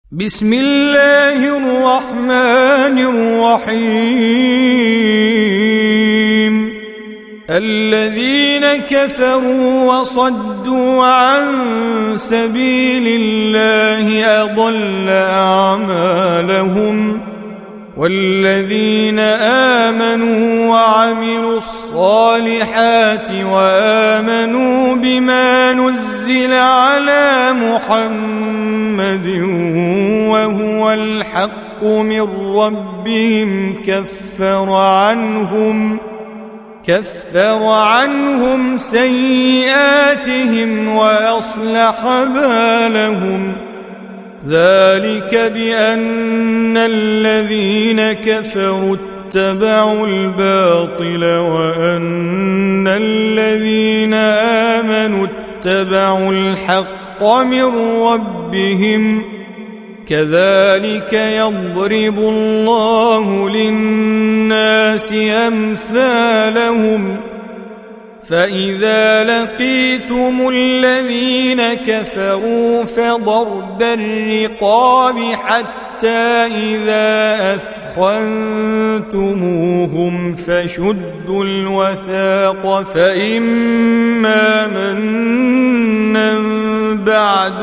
بسم الله الرحمن الرحيم الذين كفروا وصدوا عن سبيل الله أضل أعمالهم والذين آمنوا وعملوا الصالحات وآمنوا بما نزل على محمد وهو الحق من ربهم كفر عنهم سيئاتهم وأصلح بالهم ذلك بأن الذين كفروا اتبعوا الباطل وأن الذين آمنوا اتبعوا الحق من ربهم كذلك يضرب الله للناس أمثالهم فإذا لقيتم الذين كفروا فضرب الرقاب حتى إذا أثخنتموهم فشدوا الوثاق فإما منا بعد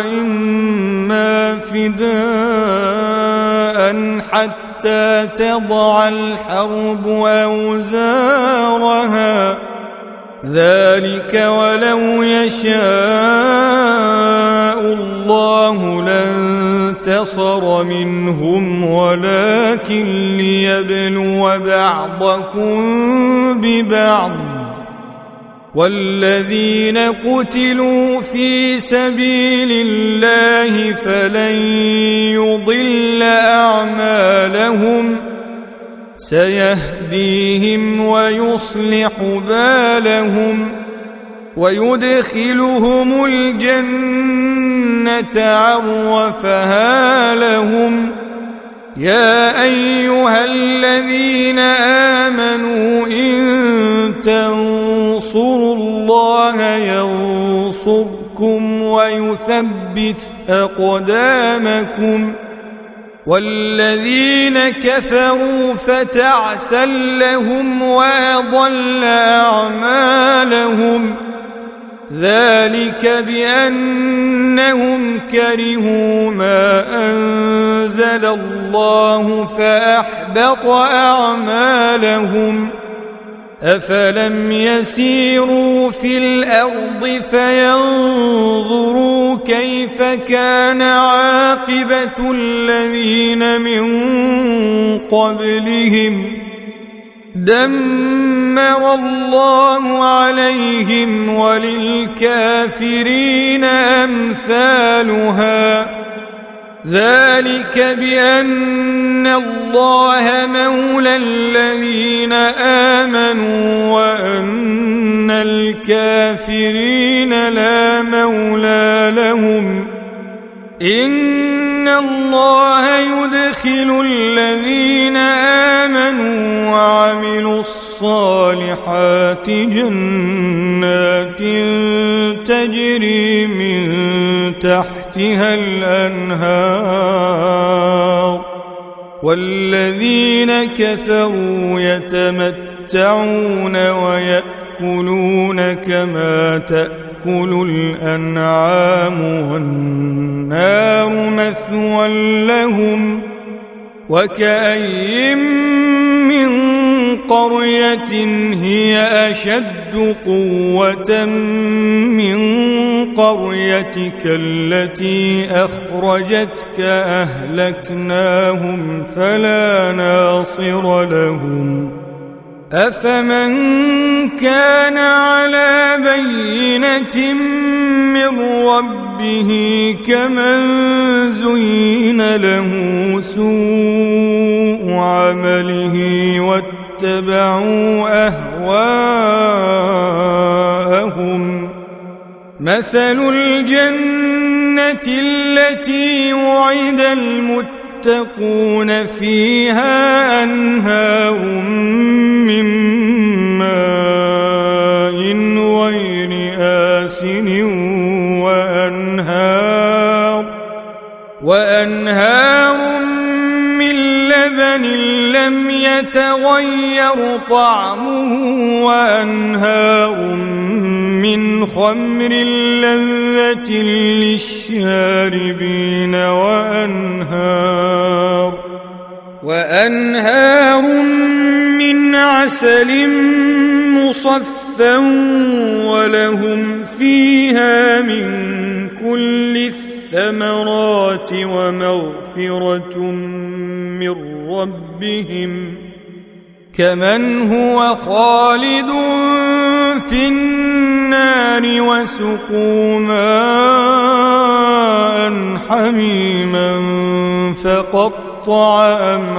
وإما فداء حتى تضع الحرب أوزارها ذلك ولو يشاء الله لانتصر منهم ولكن ليبلو بعضكم ببعض والذين قتلوا في سبيل الله فلن يضل أعمالهم سيهديهم ويصلح بالهم ويدخلهم الجنة عرفها لهم يا أيها الذين آمنوا إن تنصروا الله ينصركم ويثبت أقدامكم والذين كفروا فتعسا لهم وأضل أعمالهم ذلك بأنهم كرهوا ما أنزل الله فأحبط أعمالهم أفلم يسيروا في الأرض فينظروا كيف كان عاقبة الذين من قبلهم دمر الله عليهم وللكافرين أمثالها ذلك بأن الله مولى الذين آمنوا وأن الكافرين لا مولى لهم إن الله يدخل الذين آمنوا وعملوا الصالحات جنات تجري من تحتها الأنهار والذين كفروا يتمتعون ويأكلون كما تأكل الأنعام والنار مثوى لهم وكأي من قرية هي أشد قوة من قريتك التي أخرجتك أهلكناهم فلا ناصر لهم أفمن كان على بينة من ربه كمن زين له سوء عمله واتبعوا أهواءهم مثل الجنة التي وعد المتقون فيها أنهار من ماء غير آسن وأنهار من لبن لم يتغير طعمه وأنهار من خمر لذة للشاربين وأنهار من عسل مصفى ولهم فيها من كل الثمرات ومغفرة من ربهم كمن هو خالد في النار وسقوا ماء حميما فقطع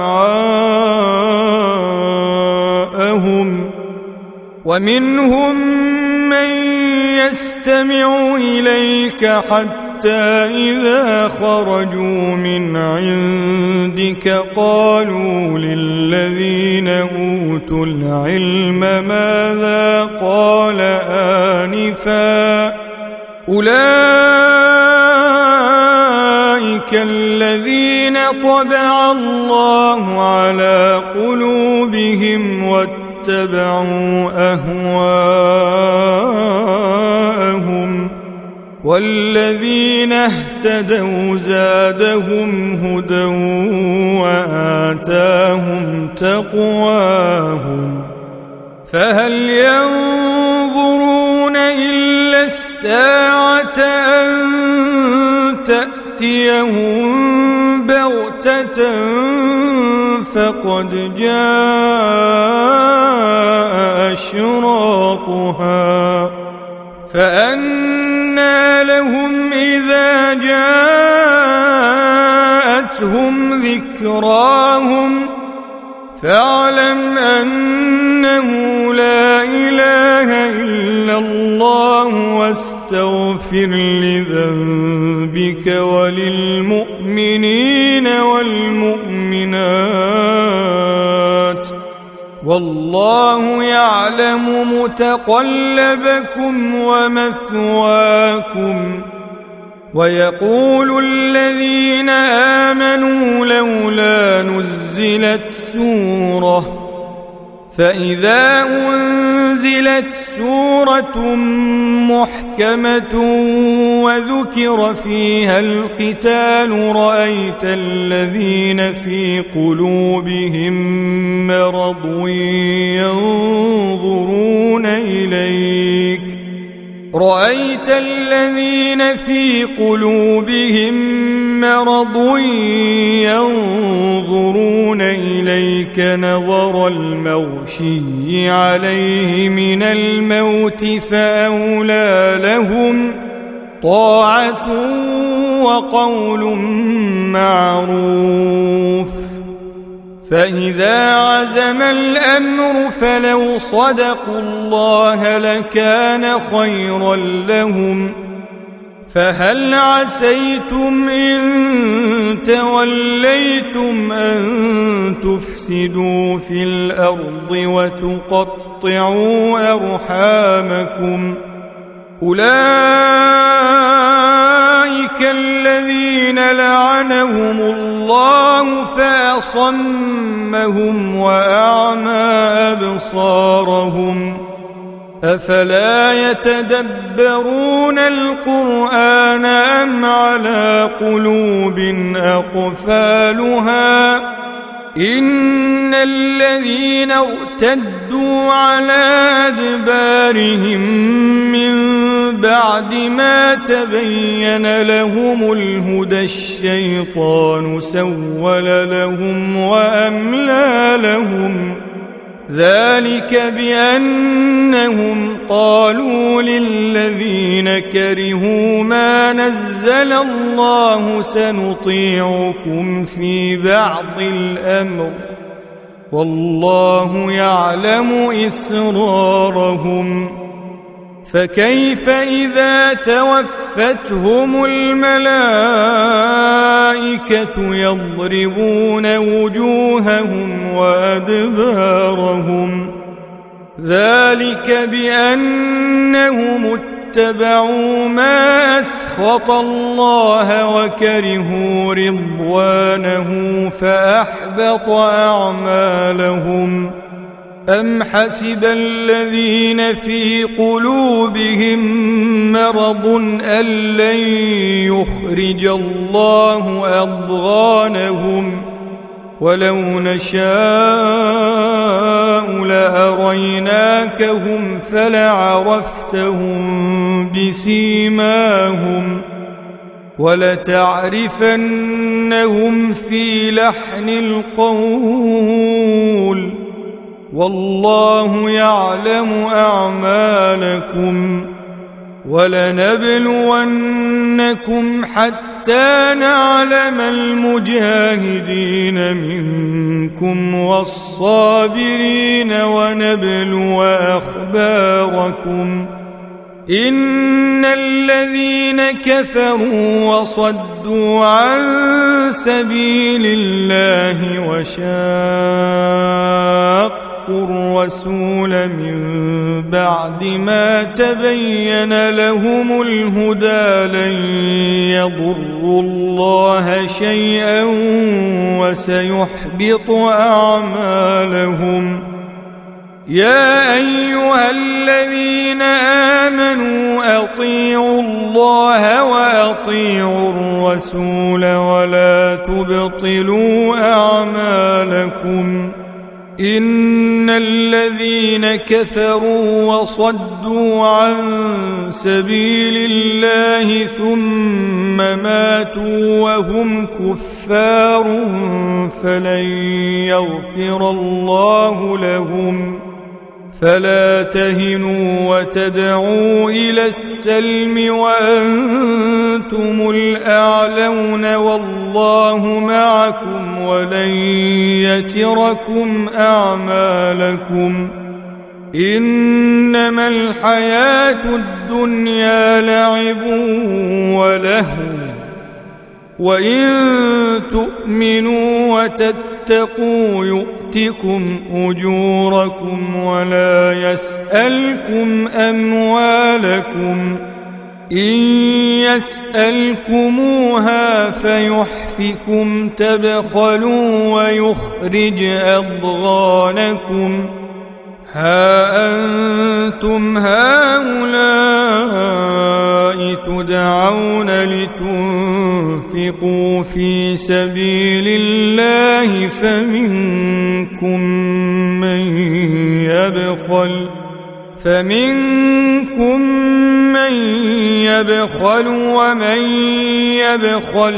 أمعاءهم ومنهم من يستمع إليك حتى إذا خرجوا من عندك قالوا للذين أوتوا العلم ماذا قال آنفا أولئك الذين طبع الله على قلوبهم واتبعوا أهواءهم والذين اهتدوا زادهم هدى وآتاهم تقواهم فهل ينظرون إلا الساعة أن تأتيهم بغتة فقد جاء أشراطها فأنى لهم إذا جاءتهم ذكراهم فاعلم أنه لا إله إلا الله واستغفر لذنبك وللمؤمنين والمؤمنات والله يعلم متقلبكم ومثواكم ويقول الذين آمنوا لولا نزلت سورة فإذا أنزلت سورة محكمة وذكر فيها القتال رأيت الذين في قلوبهم مرض ينظرون إليك نظر المغشي عليه من الموت فأولى لهم طاعة وقول معروف فإذا عزم الأمر فلو صدقوا الله لكان خيرا لهم فهل عسيتم إن توليتم أن تفسدوا في الأرض وتقطعوا أرحامكم أولئك الذين لعنهم الله فأصمهم وأعمى أبصارهم أفلا يتدبرون القرآن أم على قلوب أقفالها إن الذين ارتدوا على أدبارهم من بعد ما تبين لهم الهدى الشيطان سول لهم وأملى لهم ذلك بأنهم قالوا للذين كرهوا ما نزل الله سنطيعكم في بعض الأمر والله يعلم إسرارهم فكيف إذا توفتهم الملائكة يضربون وجوههم وأدبارهم ذلك بأنهم اتبعوا ما أسخط الله وكرهوا رضوانه فأحبط أعمالهم أم حسب الذين في قلوبهم مرض أن لن يخرج الله أضغانهم ولو نشاء لأريناكهم فلعرفتهم بسيماهم ولتعرفنهم في لحن القول والله يعلم أعمالكم ولنبلونكم حتى نعلم المجاهدين منكم والصابرين ونبلو أخباركم إن الذين كفروا وصدوا عن سبيل الله وشاقوا الرسول من بعد ما تبين لهم الهدى لن يضروا الله شيئا وسيحبط أعمالهم يا أيها الذين آمنوا أطيعوا الله وأطيعوا الرسول ولا تبطلوا أعمالكم إن الذين كفروا وصدوا عن سبيل الله ثم ماتوا وهم كفار فلن يغفر الله لهم فلا تهنوا وتدعوا إلى السلم وأنتم الأعلون والله معكم ولن يتركم أعمالكم إنما الحياة الدنيا لعب ولهو وإن تؤمنوا وتتقوا يؤتكم أجوركم ولا يسألكم أموالكم إن يسألكموها فيحفكم تبخلوا ويخرج أضغانكم ها أنتم هؤلاء تدعون لتنفقوا في سبيل الله فمنكم من يبخل ومن يبخل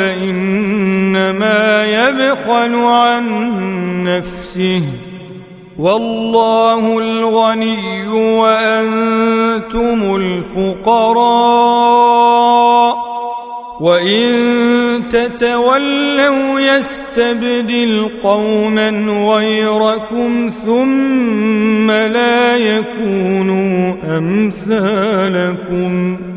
فإنما يبخل عن نفسه والله الغني وأنتم الفقراء وإن تتولوا يستبدل قوما غيركم ثم لا يكونوا أمثالكم